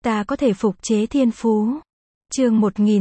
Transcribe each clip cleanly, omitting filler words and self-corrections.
ta có thể phục chế thiên phú. Chương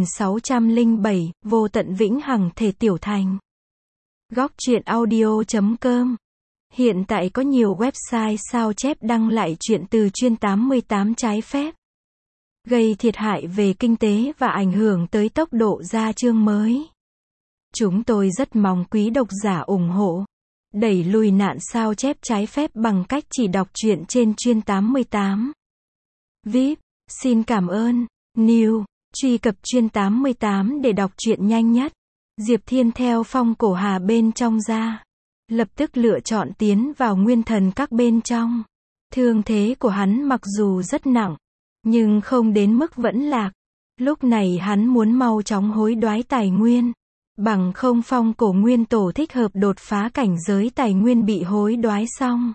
1607, vô tận vĩnh hằng thể tiểu thành. Góc truyện audio.com. Hiện tại có nhiều website sao chép đăng lại truyện từ chuyên 88 trái phép, gây thiệt hại về kinh tế và ảnh hưởng tới tốc độ ra chương mới. Chúng tôi rất mong quý độc giả ủng hộ, đẩy lùi nạn sao chép trái phép bằng cách chỉ đọc truyện trên chuyên 88. VIP, xin cảm ơn. New, truy cập chuyên 88 để đọc truyện nhanh nhất. Diệp Thiên theo phong cổ hà bên trong ra, lập tức lựa chọn tiến vào nguyên thần các bên trong. Thương thế của hắn mặc dù rất nặng, nhưng không đến mức vẫn lạc. Lúc này hắn muốn mau chóng hối đoái tài nguyên, bằng không phong cổ nguyên tổ thích hợp đột phá cảnh giới tài nguyên bị hối đoái xong,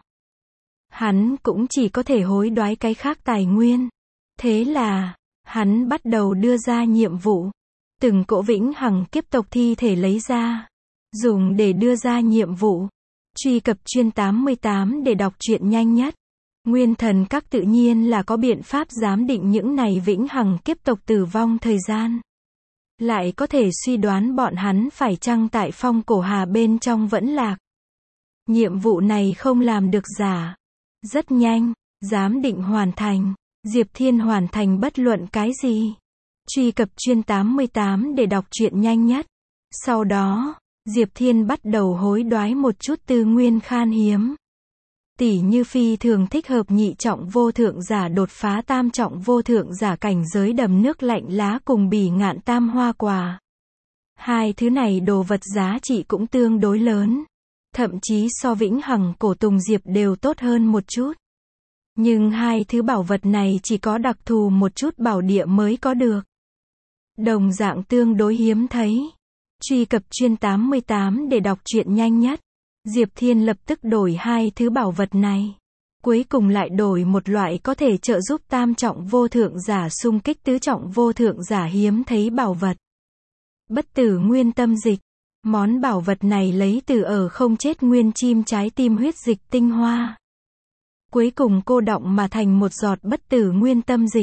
hắn cũng chỉ có thể hối đoái cái khác tài nguyên. Thế là, hắn bắt đầu đưa ra nhiệm vụ. Từng cỗ vĩnh hằng kiếp tộc thi thể lấy ra, dùng để đưa ra nhiệm vụ. Truy cập chuyên 88 để đọc truyện nhanh nhất. Nguyên thần các tự nhiên là có biện pháp giám định những này vĩnh hằng kiếp tộc tử vong thời gian. Lại có thể suy đoán bọn hắn phải chăng tại phong cổ hà bên trong vẫn lạc. Nhiệm vụ này không làm được giả. Rất nhanh, giám định hoàn thành. Diệp Thiên hoàn thành bất luận cái gì. Truy cập chuyên 88 để đọc truyện nhanh nhất. Sau đó, Diệp Thiên bắt đầu hối đoái một chút tư nguyên khan hiếm. Tỉ như phi thường thích hợp nhị trọng vô thượng giả đột phá tam trọng vô thượng giả cảnh giới đầm nước lạnh lá cùng bỉ ngạn tam hoa quả. Hai thứ này đồ vật giá trị cũng tương đối lớn. Thậm chí so vĩnh hằng cổ tùng diệp đều tốt hơn một chút. Nhưng hai thứ bảo vật này chỉ có đặc thù một chút bảo địa mới có được. Đồng dạng tương đối hiếm thấy. Truy cập chuyên 88 để đọc truyện nhanh nhất. Diệp Thiên lập tức đổi hai thứ bảo vật này. Cuối cùng lại đổi một loại có thể trợ giúp tam trọng vô thượng giả xung kích tứ trọng vô thượng giả hiếm thấy bảo vật. Bất tử nguyên tâm dịch. Món bảo vật này lấy từ ở không chết nguyên chim trái tim huyết dịch tinh hoa. Cuối cùng cô đọng mà thành một giọt bất tử nguyên tâm dịch.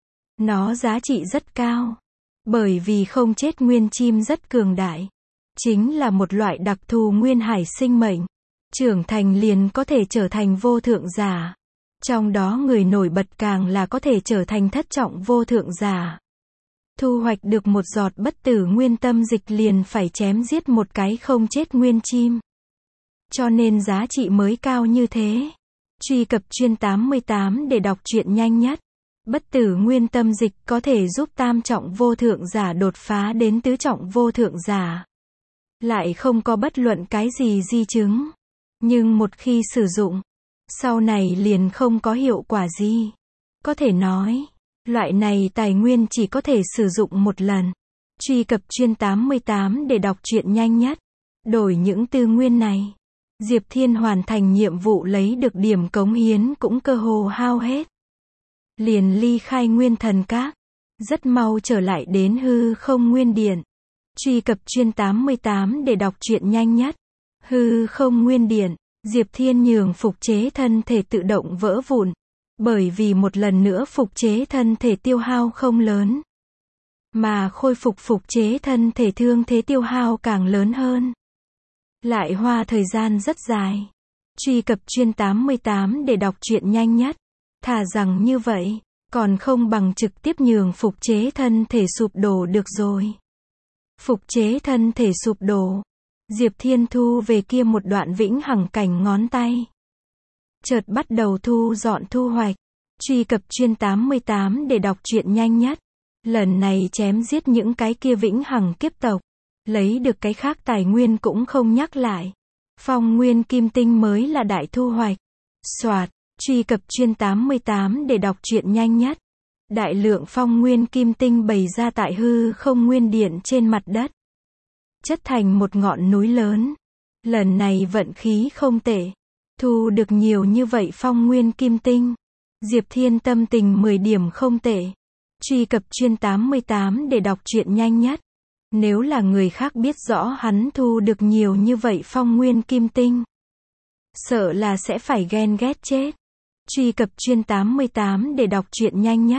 Nó giá trị rất cao. Bởi vì không chết nguyên chim rất cường đại. Chính là một loại đặc thù nguyên hải sinh mệnh. Trưởng thành liền có thể trở thành vô thượng giả. Trong đó người nổi bật càng là có thể trở thành thất trọng vô thượng giả. Thu hoạch được một giọt bất tử nguyên tâm dịch liền phải chém giết một cái không chết nguyên chim. Cho nên giá trị mới cao như thế. Truy cập chuyên 88 để đọc truyện nhanh nhất. Bất tử nguyên tâm dịch có thể giúp tam trọng vô thượng giả đột phá đến tứ trọng vô thượng giả. Lại không có bất luận cái gì di chứng. Nhưng một khi sử dụng, sau này liền không có hiệu quả gì. Có thể nói, loại này tài nguyên chỉ có thể sử dụng một lần. Truy cập chuyên 88 để đọc truyện nhanh nhất. Đổi những tư nguyên này, Diệp Thiên hoàn thành nhiệm vụ lấy được điểm cống hiến cũng cơ hồ hao hết. Liền ly khai nguyên thần các, rất mau trở lại đến hư không nguyên điện. Truy cập chuyên 88 để đọc truyện nhanh nhất. Hư không nguyên điện, Diệp Thiên nhường phục chế thân thể tự động vỡ vụn. Bởi vì một lần nữa phục chế thân thể tiêu hao không lớn. Mà khôi phục chế thân thể thương thế tiêu hao càng lớn hơn. Lại hoa thời gian rất dài. Truy cập chuyên 88 để đọc truyện nhanh nhất. Thà rằng như vậy, còn không bằng trực tiếp nhường phục chế thân thể sụp đổ được rồi. Phục chế thân thể sụp đổ. Diệp Thiên thu về kia một đoạn vĩnh hằng cảnh ngón tay. Chợt bắt đầu thu dọn thu hoạch. Truy cập chuyên 88 để đọc truyện nhanh nhất. Lần này chém giết những cái kia vĩnh hằng kiếp tộc. Lấy được cái khác tài nguyên cũng không nhắc lại. Phong nguyên kim tinh mới là đại thu hoạch. Soạt. Truy cập chuyên 88 để đọc truyện nhanh nhất. Đại lượng phong nguyên kim tinh bày ra tại hư không nguyên điện trên mặt đất. Chất thành một ngọn núi lớn. Lần này vận khí không tệ. Thu được nhiều như vậy phong nguyên kim tinh. Diệp Thiên tâm tình 10 điểm không tệ. Truy cập chuyên 88 để đọc truyện nhanh nhất. Nếu là người khác biết rõ hắn thu được nhiều như vậy phong nguyên kim tinh, sợ là sẽ phải ghen ghét chết. Truy cập chuyên 88 để đọc truyện nhanh nhất.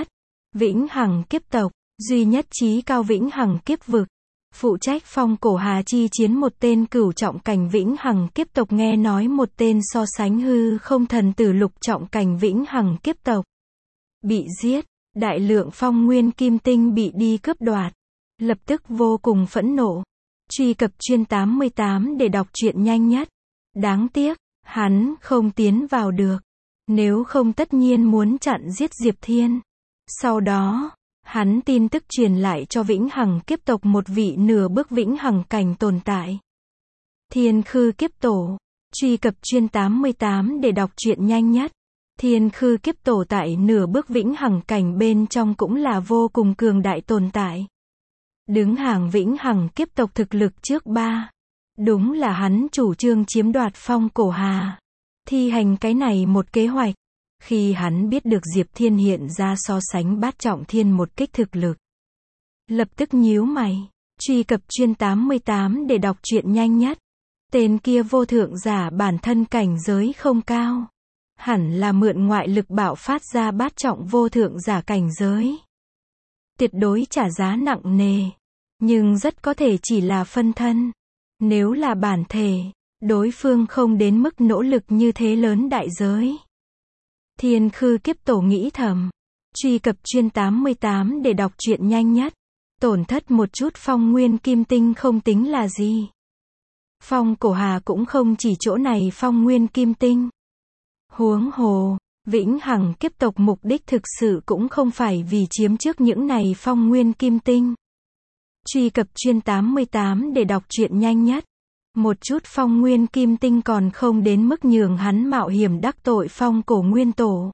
Vĩnh hằng kiếp tộc, duy nhất chí cao vĩnh hằng kiếp vực. Phụ trách phong cổ hà chi chiến một tên cửu trọng cảnh vĩnh hằng kiếp tộc, nghe nói một tên so sánh hư không thần tử lục trọng cảnh vĩnh hằng kiếp tộc bị giết, đại lượng phong nguyên kim tinh bị đi cướp đoạt. Lập tức vô cùng phẫn nộ. Truy cập chuyên 88 để đọc truyện nhanh nhất. Đáng tiếc, hắn không tiến vào được. Nếu không tất nhiên muốn chặn giết Diệp Thiên. Sau đó, hắn tin tức truyền lại cho vĩnh hằng kiếp tộc một vị nửa bước vĩnh hằng cảnh tồn tại. Thiên Khư Kiếp Tổ. Truy cập chuyên 88 để đọc truyện nhanh nhất. Thiên Khư Kiếp Tổ tại nửa bước vĩnh hằng cảnh bên trong cũng là vô cùng cường đại tồn tại. Đứng hàng vĩnh hằng kiếp tộc thực lực trước 3. Đúng là hắn chủ trương chiếm đoạt phong cổ hà. Thi hành cái này một kế hoạch. Khi hắn biết được Diệp Thiên hiện ra so sánh bát trọng thiên một kích thực lực, lập tức nhíu mày. Truy cập chuyên 88 để đọc truyện nhanh nhất. Tên kia vô thượng giả bản thân cảnh giới không cao. Hẳn là mượn ngoại lực bạo phát ra bát trọng vô thượng giả cảnh giới. Tuyệt đối trả giá nặng nề. Nhưng rất có thể chỉ là phân thân. Nếu là bản thể, đối phương không đến mức nỗ lực như thế lớn đại giới. Thiên Khư Kiếp Tổ nghĩ thầm. Truy cập chuyên 88 để đọc truyện nhanh nhất. Tổn thất một chút phong nguyên kim tinh không tính là gì. Phong cổ hà cũng không chỉ chỗ này phong nguyên kim tinh. Huống hồ, vĩnh hằng kiếp tộc mục đích thực sự cũng không phải vì chiếm trước những này phong nguyên kim tinh. Truy cập chuyên 88 để đọc truyện nhanh nhất. Một chút phong nguyên kim tinh còn không đến mức nhường hắn mạo hiểm đắc tội phong cổ nguyên tổ.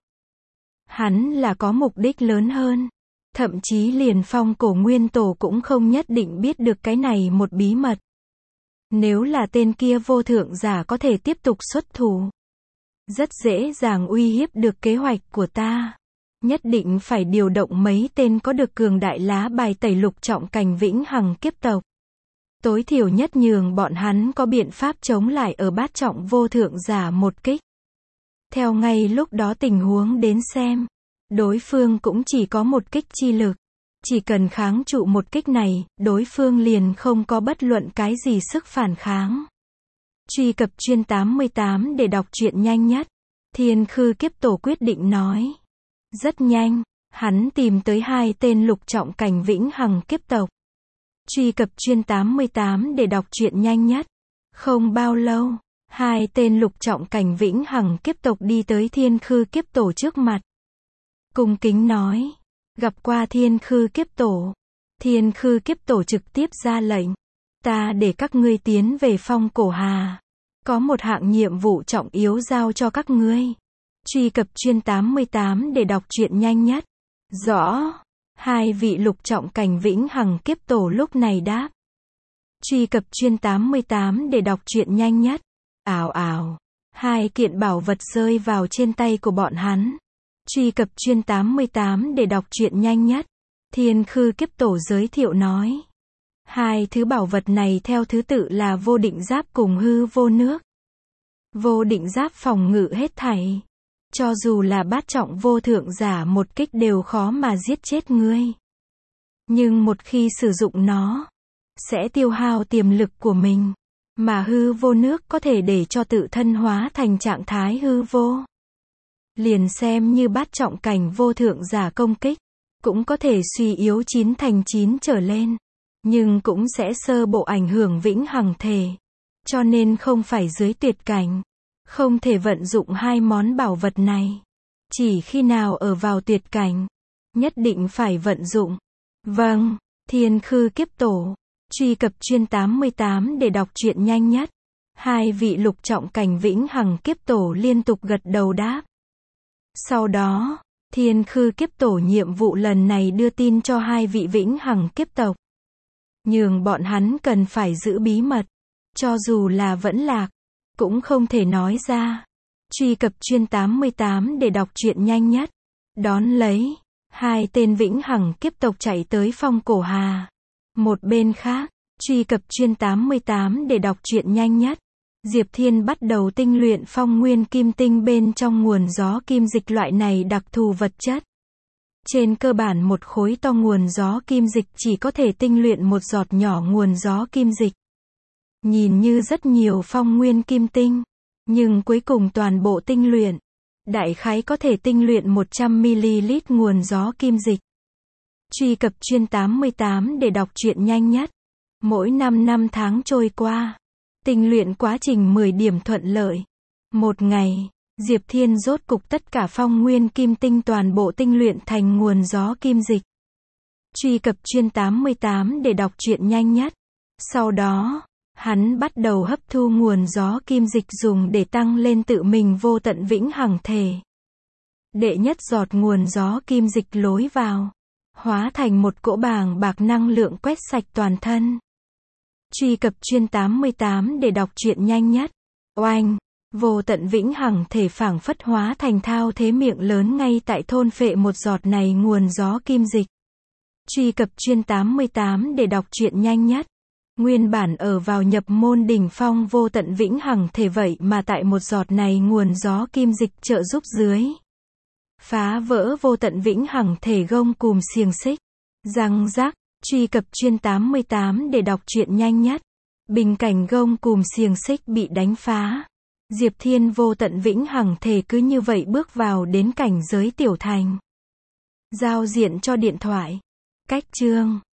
Hắn là có mục đích lớn hơn. Thậm chí liền phong cổ nguyên tổ cũng không nhất định biết được cái này một bí mật. Nếu là tên kia vô thượng giả có thể tiếp tục xuất thủ, rất dễ dàng uy hiếp được kế hoạch của ta. Nhất định phải điều động mấy tên có được cường đại lá bài tẩy lục trọng cảnh vĩnh hằng kiếp tộc. Tối thiểu nhất nhường bọn hắn có biện pháp chống lại ở bát trọng vô thượng giả một kích. Theo ngay lúc đó tình huống đến xem, đối phương cũng chỉ có một kích chi lực. Chỉ cần kháng trụ một kích này, đối phương liền không có bất luận cái gì sức phản kháng. Truy cập chuyên 88 để đọc truyện nhanh nhất. Thiên Khư Kiếp Tổ quyết định nói. Rất nhanh, hắn tìm tới 2 tên lục trọng cảnh vĩnh hằng kiếp tộc. Truy cập chuyên 88 để đọc truyện nhanh nhất. Không bao lâu, 2 tên lục trọng cảnh vĩnh hằng kiếp tộc đi tới Thiên Khư Kiếp Tổ trước mặt. Cung kính nói. Gặp qua Thiên Khư Kiếp Tổ. Thiên Khư Kiếp Tổ trực tiếp ra lệnh. Ta để các ngươi tiến về phong cổ hà. Có một hạng nhiệm vụ trọng yếu giao cho các ngươi. Truy cập chuyên 88 để đọc truyện nhanh nhất. Rõ. 2 vị lục trọng cảnh vĩnh hằng kiếp tổ lúc này đáp. Truy cập chuyên 88 để đọc truyện nhanh nhất. Ào ào. 2 kiện bảo vật rơi vào trên tay của bọn hắn. Truy cập chuyên 88 để đọc truyện nhanh nhất. Thiên Khư Kiếp Tổ giới thiệu nói. 2 thứ bảo vật này theo thứ tự là vô định giáp cùng hư vô nước. Vô định giáp phòng ngự hết thảy. Cho dù là bát trọng vô thượng giả một kích đều khó mà giết chết ngươi. Nhưng một khi sử dụng nó, sẽ tiêu hao tiềm lực của mình. Mà hư vô nước có thể để cho tự thân hóa thành trạng thái hư vô. Liền xem như bát trọng cảnh vô thượng giả công kích, cũng có thể suy yếu 9 thành 9 trở lên. Nhưng cũng sẽ sơ bộ ảnh hưởng vĩnh hằng thể. Cho nên không phải dưới tuyệt cảnh. Không thể vận dụng 2 món bảo vật này. Chỉ khi nào ở vào tuyệt cảnh, nhất định phải vận dụng. Vâng, Thiên Khư Kiếp Tổ. Truy cập chuyên 88 để đọc truyện nhanh nhất. 2 vị lục trọng cảnh vĩnh hằng kiếp tổ liên tục gật đầu đáp. Sau đó, Thiên Khư Kiếp Tổ nhiệm vụ lần này đưa tin cho 2 vị vĩnh hằng kiếp tộc. Nhường bọn hắn cần phải giữ bí mật. Cho dù là vẫn lạc, cũng không thể nói ra. Truy cập chuyên 88 để đọc truyện nhanh nhất. Đón lấy, 2 tên vĩnh hằng kiếp tộc chạy tới phong cổ hà. Một bên khác, truy cập chuyên 88 để đọc truyện nhanh nhất. Diệp Thiên bắt đầu tinh luyện phong nguyên kim tinh bên trong nguồn gió kim dịch loại này đặc thù vật chất. Trên cơ bản một khối to nguồn gió kim dịch chỉ có thể tinh luyện một giọt nhỏ nguồn gió kim dịch. Nhìn như rất nhiều phong nguyên kim tinh, nhưng cuối cùng toàn bộ tinh luyện, đại khái có thể tinh luyện 100ml nguồn gió kim dịch. Truy cập chuyên 88 để đọc truyện nhanh nhất. Mỗi 5 tháng trôi qua, tinh luyện quá trình 10 điểm thuận lợi. Một ngày, Diệp Thiên rốt cục tất cả phong nguyên kim tinh toàn bộ tinh luyện thành nguồn gió kim dịch. Truy cập chuyên 88 để đọc truyện nhanh nhất. Sau đó, hắn bắt đầu hấp thu nguồn gió kim dịch dùng để tăng lên tự mình vô tận vĩnh hằng thể. Đệ nhất giọt nguồn gió kim dịch lối vào, hóa thành một cỗ bàng bạc năng lượng quét sạch toàn thân. Truy cập chuyên 88 để đọc truyện nhanh nhất. Oanh! Vô tận vĩnh hằng thể phảng phất hóa thành thao thế miệng lớn ngay tại thôn phệ một giọt này nguồn gió kim dịch. Truy cập chuyên 88 để đọc truyện nhanh nhất. Nguyên bản ở vào nhập môn đỉnh phong vô tận vĩnh hằng thể vậy mà tại một giọt này nguồn gió kim dịch trợ giúp dưới, phá vỡ vô tận vĩnh hằng thể gông cùm xiềng xích. Răng rắc, truy cập chuyên 88 để đọc truyện nhanh nhất. Bình cảnh gông cùm xiềng xích bị đánh phá. Diệp Thiên vô tận vĩnh hằng thể cứ như vậy bước vào đến cảnh giới tiểu thành. Giao diện cho điện thoại. Cách chương